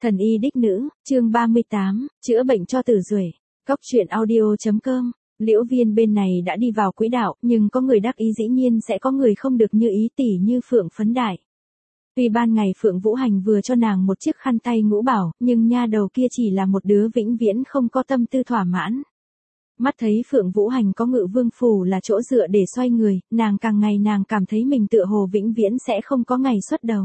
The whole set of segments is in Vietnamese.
Thần y đích nữ, chương 38, chữa bệnh cho Tử Duệ. Cóc truyện audio.com. Liễu Viên bên này đã đi vào quỹ đạo, nhưng có người đắc ý dĩ nhiên sẽ có người không được như ý, tỉ như Phượng Phấn Đại. Tuy ban ngày Phượng Vũ Hành vừa cho nàng một chiếc khăn tay ngũ bảo, nhưng nha đầu kia chỉ là một đứa vĩnh viễn không có tâm tư thỏa mãn. Mắt thấy Phượng Vũ Hành có Ngự Vương phủ là chỗ dựa để xoay người, nàng cảm thấy mình tựa hồ vĩnh viễn sẽ không có ngày xuất đầu.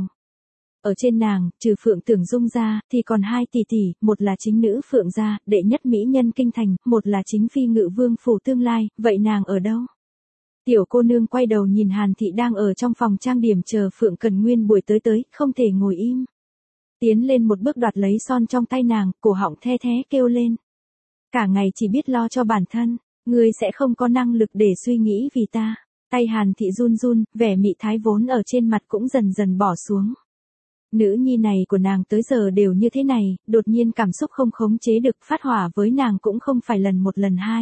Ở trên nàng, trừ Phượng Tưởng Dung ra, thì còn hai tỷ tỷ, một là chính nữ Phượng gia, đệ nhất mỹ nhân kinh thành, một là chính phi Ngự Vương phủ tương lai, vậy nàng ở đâu? Tiểu cô nương quay đầu nhìn Hàn Thị đang ở trong phòng trang điểm chờ Phượng Cần Nguyên buổi tới, không thể ngồi im. Tiến lên một bước đoạt lấy son trong tay nàng, cổ họng the thé kêu lên. Cả ngày chỉ biết lo cho bản thân, ngươi sẽ không có năng lực để suy nghĩ vì ta. Tay Hàn Thị run run, vẻ mị thái vốn ở trên mặt cũng dần dần bỏ xuống. Nữ nhi này của nàng tới giờ đều như thế này, đột nhiên cảm xúc không khống chế được, phát hỏa với nàng cũng không phải lần một lần hai.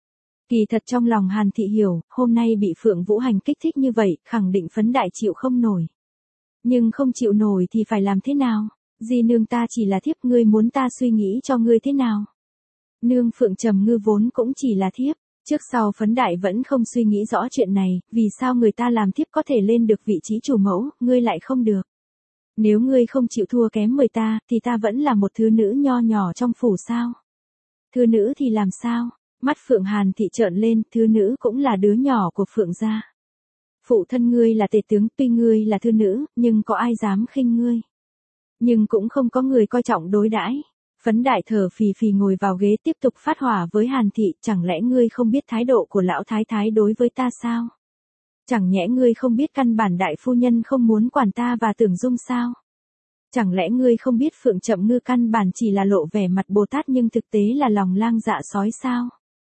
Kỳ thật trong lòng Hàn Thị hiểu, hôm nay bị Phượng Vũ Hành kích thích như vậy, khẳng định Phấn Đại chịu không nổi. Nhưng không chịu nổi thì phải làm thế nào? Di nương ta chỉ là thiếp, ngươi muốn ta suy nghĩ cho ngươi thế nào? Nương Phượng Trầm Ngư vốn cũng chỉ là thiếp, trước sau Phấn Đại vẫn không suy nghĩ rõ chuyện này, vì sao người ta làm thiếp có thể lên được vị trí chủ mẫu, ngươi lại không được. Nếu ngươi không chịu thua kém người ta, thì ta vẫn là một thứ nữ nho nhỏ trong phủ sao? Thứ nữ thì làm sao? Mắt Phượng Hàn Thị trợn lên, thứ nữ cũng là đứa nhỏ của Phượng gia. Phụ thân ngươi là tể tướng, tuy ngươi là thứ nữ, nhưng có ai dám khinh ngươi? Nhưng cũng không có người coi trọng đối đãi. Phấn Đại thở phì phì ngồi vào ghế tiếp tục phát hỏa với Hàn Thị, chẳng lẽ ngươi không biết thái độ của lão thái thái đối với ta sao? Chẳng nhẽ ngươi không biết căn bản đại phu nhân không muốn quản ta và Tưởng Dung sao? Chẳng lẽ ngươi không biết Phượng Chậm Ngư căn bản chỉ là lộ vẻ mặt Bồ Tát nhưng thực tế là lòng lang dạ sói sao?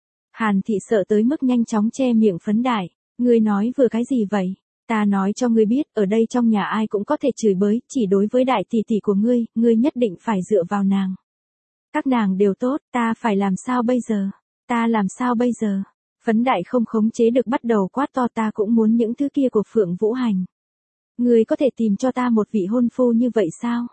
Hàn Thị sợ tới mức nhanh chóng che miệng Phấn Đại. Ngươi nói vừa cái gì vậy? Ta nói cho ngươi biết, ở đây trong nhà ai cũng có thể chửi bới, chỉ đối với đại tỷ tỷ của ngươi nhất định phải dựa vào nàng. Các nàng đều tốt, ta phải làm sao bây giờ? Ta làm sao bây giờ? Phấn Đại không khống chế được bắt đầu quát to, ta cũng muốn những thứ kia của Phượng Vũ Hành. Ngươi có thể tìm cho ta một vị hôn phu như vậy sao?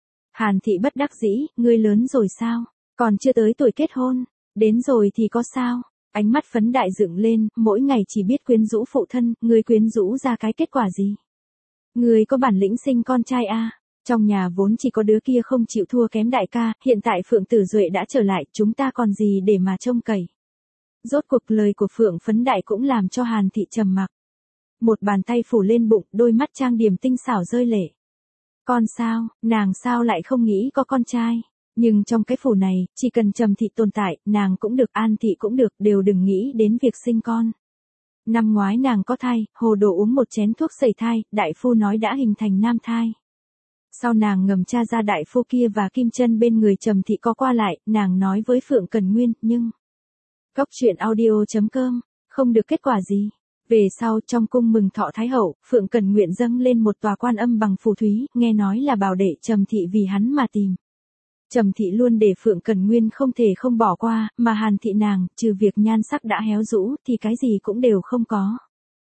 Hàn Thị bất đắc dĩ, ngươi lớn rồi sao? Còn chưa tới tuổi kết hôn, đến rồi thì có sao? Ánh mắt Phấn Đại dựng lên, mỗi ngày chỉ biết quyến rũ phụ thân, ngươi quyến rũ ra cái kết quả gì? Ngươi có bản lĩnh sinh con trai à? Trong nhà vốn chỉ có đứa kia không chịu thua kém đại ca, hiện tại Phượng Tử Duệ đã trở lại, chúng ta còn gì để mà trông cậy? Rốt cuộc lời của Phượng Phấn Đại cũng làm cho Hàn Thị trầm mặc. Một bàn tay phủ lên bụng, đôi mắt trang điểm tinh xảo rơi lệ. Con sao, nàng sao lại không nghĩ có con trai? Nhưng trong cái phủ này, chỉ cần Trầm Thị tồn tại, nàng cũng được, An Thị cũng được, đều đừng nghĩ đến việc sinh con. Năm ngoái nàng có thai, hồ đồ uống một chén thuốc sẩy thai, đại phu nói đã hình thành nam thai. Sau nàng ngầm tra ra đại phu kia và Kim Chân bên người Trầm Thị có qua lại, nàng nói với Phượng Cần Nguyên, nhưng Cóc truyện audio.com, không được kết quả gì. Về sau trong cung mừng thọ Thái Hậu, Phượng Cần Nguyện dâng lên một tòa quan âm bằng phù thúy, nghe nói là bảo đệ Trầm Thị vì hắn mà tìm. Trầm Thị luôn để Phượng Cần Nguyên không thể không bỏ qua, mà Hàn Thị nàng, trừ việc nhan sắc đã héo rũ, thì cái gì cũng đều không có.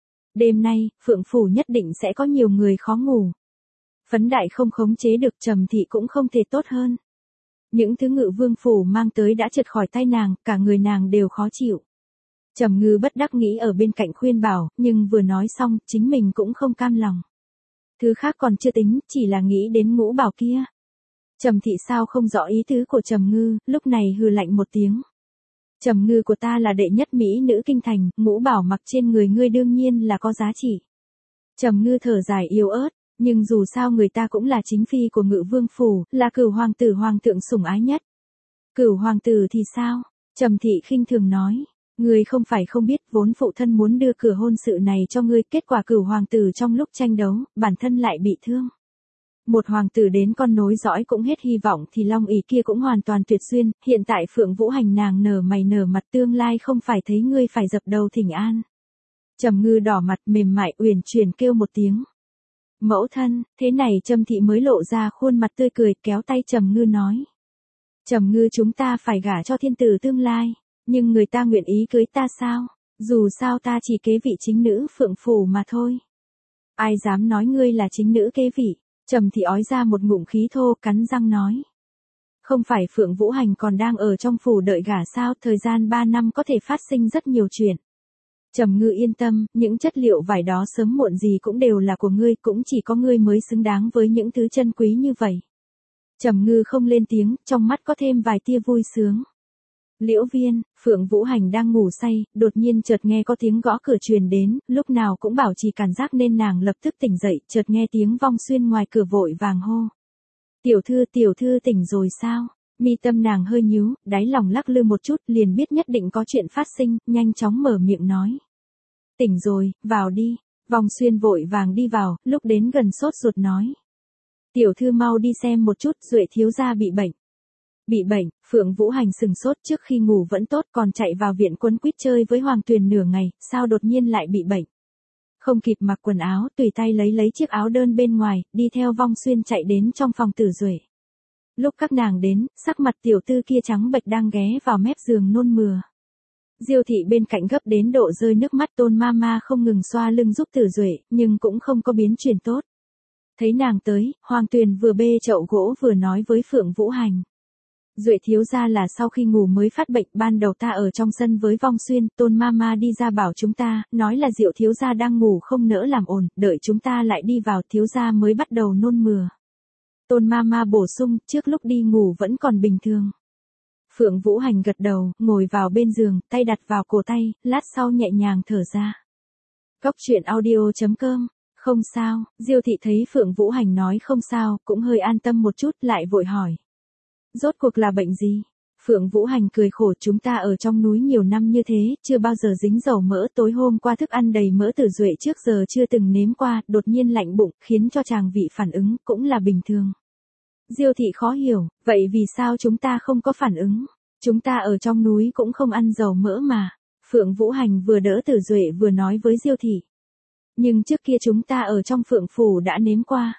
Đêm nay, Phượng Phủ nhất định sẽ có nhiều người khó ngủ. Phấn Đại không khống chế được, Trầm Thị cũng không thể tốt hơn. Những thứ Ngự Vương phủ mang tới đã trượt khỏi tay nàng, cả người nàng đều khó chịu. Trầm Ngư bất đắc nghĩ ở bên cạnh khuyên bảo, nhưng vừa nói xong, chính mình cũng không cam lòng. Thứ khác còn chưa tính, chỉ là nghĩ đến Ngũ Bảo kia. Trầm Thị sao không rõ ý tứ của Trầm Ngư, lúc này hừ lạnh một tiếng. Trầm Ngư của ta là đệ nhất mỹ nữ kinh thành, Ngũ Bảo mặc trên người ngươi đương nhiên là có giá trị. Trầm Ngư thở dài yếu ớt, nhưng dù sao người ta cũng là chính phi của Ngự Vương phủ, là Cửu hoàng tử hoàng thượng sủng ái nhất. Cửu hoàng tử thì sao? Trầm Thị khinh thường nói. Ngươi không phải không biết, vốn phụ thân muốn đưa cửa hôn sự này cho ngươi, kết quả Cửu hoàng tử trong lúc tranh đấu, bản thân lại bị thương. Một hoàng tử đến con nối dõi cũng hết hy vọng thì Long ỷ kia cũng hoàn toàn tuyệt duyên, hiện tại Phượng Vũ Hành nàng nở mày nở mặt, tương lai không phải thấy ngươi phải dập đầu thỉnh an. Trầm Ngư đỏ mặt mềm mại uyển chuyển kêu một tiếng. Mẫu thân, thế này Trầm Thị mới lộ ra khuôn mặt tươi cười, kéo tay Trầm Ngư nói. Trầm Ngư, chúng ta phải gả cho thiên tử tương lai, nhưng người ta nguyện ý cưới ta sao? Dù sao ta chỉ kế vị chính nữ Phượng Phủ mà thôi. Ai dám nói ngươi là chính nữ kế vị? Trầm Thị ói ra một ngụm khí thô, cắn răng nói. Không phải Phượng Vũ Hành còn đang ở trong phủ đợi gả sao, thời gian 3 năm có thể phát sinh rất nhiều chuyện. Trầm Ngư yên tâm, những chất liệu vải đó sớm muộn gì cũng đều là của ngươi, cũng chỉ có ngươi mới xứng đáng với những thứ chân quý như vậy. Trầm Ngư không lên tiếng, trong mắt có thêm vài tia vui sướng. Liễu Viên, Phượng Vũ Hành đang ngủ say, đột nhiên chợt nghe có tiếng gõ cửa truyền đến, lúc nào cũng bảo trì cảm giác nên nàng lập tức tỉnh dậy, chợt nghe tiếng Vong Xuyên ngoài cửa vội vàng hô. Tiểu thư tỉnh rồi sao? Mi tâm nàng hơi nhíu, đáy lòng lắc lư một chút, liền biết nhất định có chuyện phát sinh, nhanh chóng mở miệng nói. Tỉnh rồi, vào đi. Vong Xuyên vội vàng đi vào, lúc đến gần sốt ruột nói. Tiểu thư mau đi xem một chút, Duệ thiếu gia bị bệnh. Bị bệnh, Phượng Vũ Hành sừng sốt, trước khi ngủ vẫn tốt còn chạy vào viện quấn quýt chơi với Hoàng Tuyền nửa ngày, sao đột nhiên lại bị bệnh. Không kịp mặc quần áo, tùy tay lấy chiếc áo đơn bên ngoài, đi theo Vong Xuyên chạy đến trong phòng Tử Duệ. Lúc các nàng đến, sắc mặt tiểu tư kia trắng bệch đang ghé vào mép giường nôn mửa. Diêu thị bên cạnh gấp đến độ rơi nước mắt, Tôn Mama không ngừng xoa lưng giúp Tử Duệ, nhưng cũng không có biến chuyển tốt. Thấy nàng tới, Hoàng Tuyền vừa bê chậu gỗ vừa nói với Phượng Vũ Hành. Duệ thiếu gia là sau khi ngủ mới phát bệnh, ban đầu ta ở trong sân với Vong Xuyên, Tôn Mama đi ra bảo chúng ta, nói là Diệu thiếu gia đang ngủ không nỡ làm ồn, đợi chúng ta lại đi vào, thiếu gia mới bắt đầu nôn mửa. Tôn Mama bổ sung, trước lúc đi ngủ vẫn còn bình thường. Phượng Vũ Hành gật đầu, ngồi vào bên giường, tay đặt vào cổ tay, lát sau nhẹ nhàng thở ra. Cốc truyện audio.com. Không sao, Diêu thị thấy Phượng Vũ Hành nói không sao, cũng hơi an tâm một chút, lại vội hỏi. Rốt cuộc là bệnh gì? Phượng Vũ Hành cười khổ, chúng ta ở trong núi nhiều năm như thế, chưa bao giờ dính dầu mỡ, tối hôm qua thức ăn đầy mỡ Tử Duệ trước giờ chưa từng nếm qua, đột nhiên lạnh bụng, khiến cho chàng vị phản ứng, cũng là bình thường. Diêu thị khó hiểu, vậy vì sao chúng ta không có phản ứng? Chúng ta ở trong núi cũng không ăn dầu mỡ mà. Phượng Vũ Hành vừa đỡ Tử Duệ vừa nói với Diêu thị. Nhưng trước kia chúng ta ở trong Phượng Phủ đã nếm qua.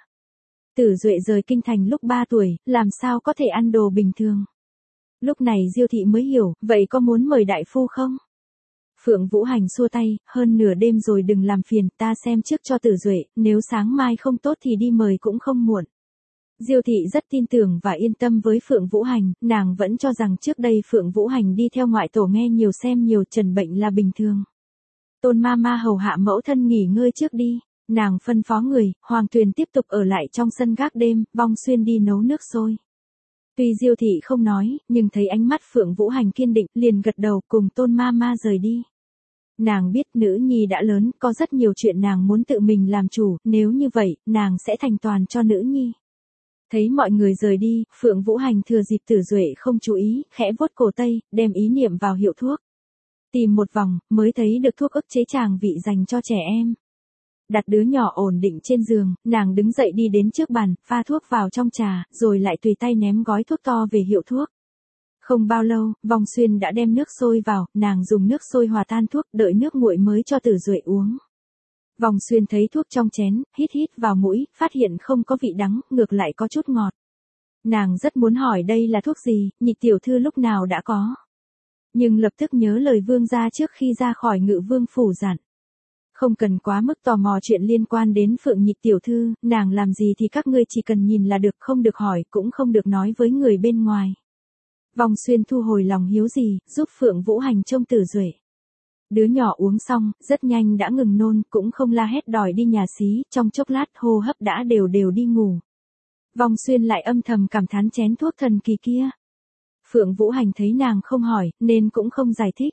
Tử Duệ rời kinh thành lúc 3 tuổi, làm sao có thể ăn đồ bình thường. Lúc này Diêu thị mới hiểu, vậy có muốn mời đại phu không? Phượng Vũ Hành xua tay, hơn nửa đêm rồi đừng làm phiền, ta xem trước cho Tử Duệ, nếu sáng mai không tốt thì đi mời cũng không muộn. Diêu thị rất tin tưởng và yên tâm với Phượng Vũ Hành, nàng vẫn cho rằng trước đây Phượng Vũ Hành đi theo ngoại tổ nghe nhiều xem nhiều trần bệnh là bình thường. Tôn Mama hầu hạ mẫu thân nghỉ ngơi trước đi, nàng phân phó người, Hoàng Tuyền tiếp tục ở lại trong sân gác đêm, Vong Xuyên đi nấu nước sôi. Tuy Diêu thị không nói, nhưng thấy ánh mắt Phượng Vũ Hành kiên định, liền gật đầu cùng Tôn Mama rời đi. Nàng biết nữ nhi đã lớn, có rất nhiều chuyện nàng muốn tự mình làm chủ, nếu như vậy, nàng sẽ thành toàn cho nữ nhi. Thấy mọi người rời đi, Phượng Vũ Hành thừa dịp Tử Duệ không chú ý, khẽ vuốt cổ tay, đem ý niệm vào hiệu thuốc. Tìm một vòng, mới thấy được thuốc ức chế tràng vị dành cho trẻ em. Đặt đứa nhỏ ổn định trên giường, nàng đứng dậy đi đến trước bàn, pha thuốc vào trong trà, rồi lại tùy tay ném gói thuốc to về hiệu thuốc. Không bao lâu, Vong Xuyên đã đem nước sôi vào, nàng dùng nước sôi hòa tan thuốc, đợi nước nguội mới cho Tử Duệ uống. Vong Xuyên thấy thuốc trong chén, hít vào mũi, phát hiện không có vị đắng, ngược lại có chút ngọt. Nàng rất muốn hỏi đây là thuốc gì, Nhị tiểu thư lúc nào đã có. Nhưng lập tức nhớ lời vương gia trước khi ra khỏi Ngự Vương phủ dặn. Không cần quá mức tò mò chuyện liên quan đến Phượng Nhị tiểu thư, nàng làm gì thì các ngươi chỉ cần nhìn là được, không được hỏi, cũng không được nói với người bên ngoài. Vong Xuyên thu hồi lòng hiếu gì, giúp Phượng Vũ Hành trông Tử Duệ. Đứa nhỏ uống xong, rất nhanh đã ngừng nôn, cũng không la hét đòi đi nhà xí, trong chốc lát hô hấp đã đều đi ngủ. Vong Xuyên lại âm thầm cảm thán chén thuốc thần kỳ kia. Phượng Vũ Hành thấy nàng không hỏi, nên cũng không giải thích.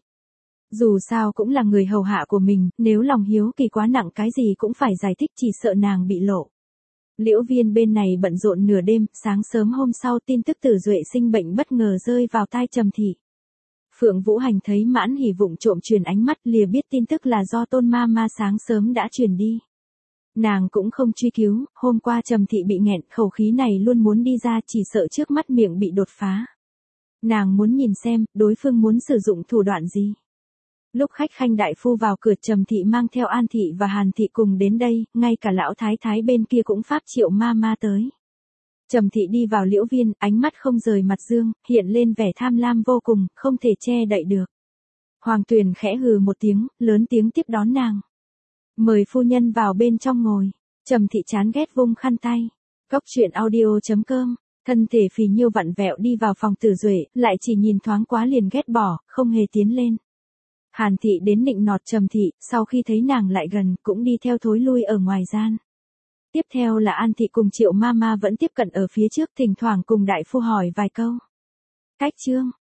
Dù sao cũng là người hầu hạ của mình, nếu lòng hiếu kỳ quá nặng cái gì cũng phải giải thích, chỉ sợ nàng bị lộ. Liễu Viên bên này bận rộn nửa đêm, sáng sớm hôm sau tin tức Tử Duệ sinh bệnh bất ngờ rơi vào tai Trầm thị. Phượng Vũ Hành thấy Mãn Hỉ vụng trộm truyền ánh mắt, lìa biết tin tức là do Tôn Mama sáng sớm đã truyền đi. Nàng cũng không truy cứu, hôm qua Trầm thị bị nghẹn, khẩu khí này luôn muốn đi ra, chỉ sợ trước mắt miệng bị đột phá. Nàng muốn nhìn xem, đối phương muốn sử dụng thủ đoạn gì. Lúc khách khanh đại phu vào cửa, Trầm thị mang theo An thị và Hàn thị cùng đến đây, ngay cả lão thái thái bên kia cũng pháp triệu Mama tới. Trầm thị đi vào Liễu Viên, ánh mắt không rời mặt Dương, hiện lên vẻ tham lam vô cùng, không thể che đậy được. Hoàng Tuyền khẽ hừ một tiếng, lớn tiếng tiếp đón nàng. Mời phu nhân vào bên trong ngồi. Trầm thị chán ghét vung khăn tay. Cốc truyện audio.com Thân thể phì nhiêu vặn vẹo đi vào phòng Tử Duệ, lại chỉ nhìn thoáng quá liền ghét bỏ, không hề tiến lên. Hàn Thị đến nịnh nọt Trầm Thị, sau khi thấy nàng lại gần, cũng đi theo thối lui ở ngoài gian. Tiếp theo là An Thị cùng Triệu Mama vẫn tiếp cận ở phía trước, thỉnh thoảng cùng đại phu hỏi vài câu. Cách chương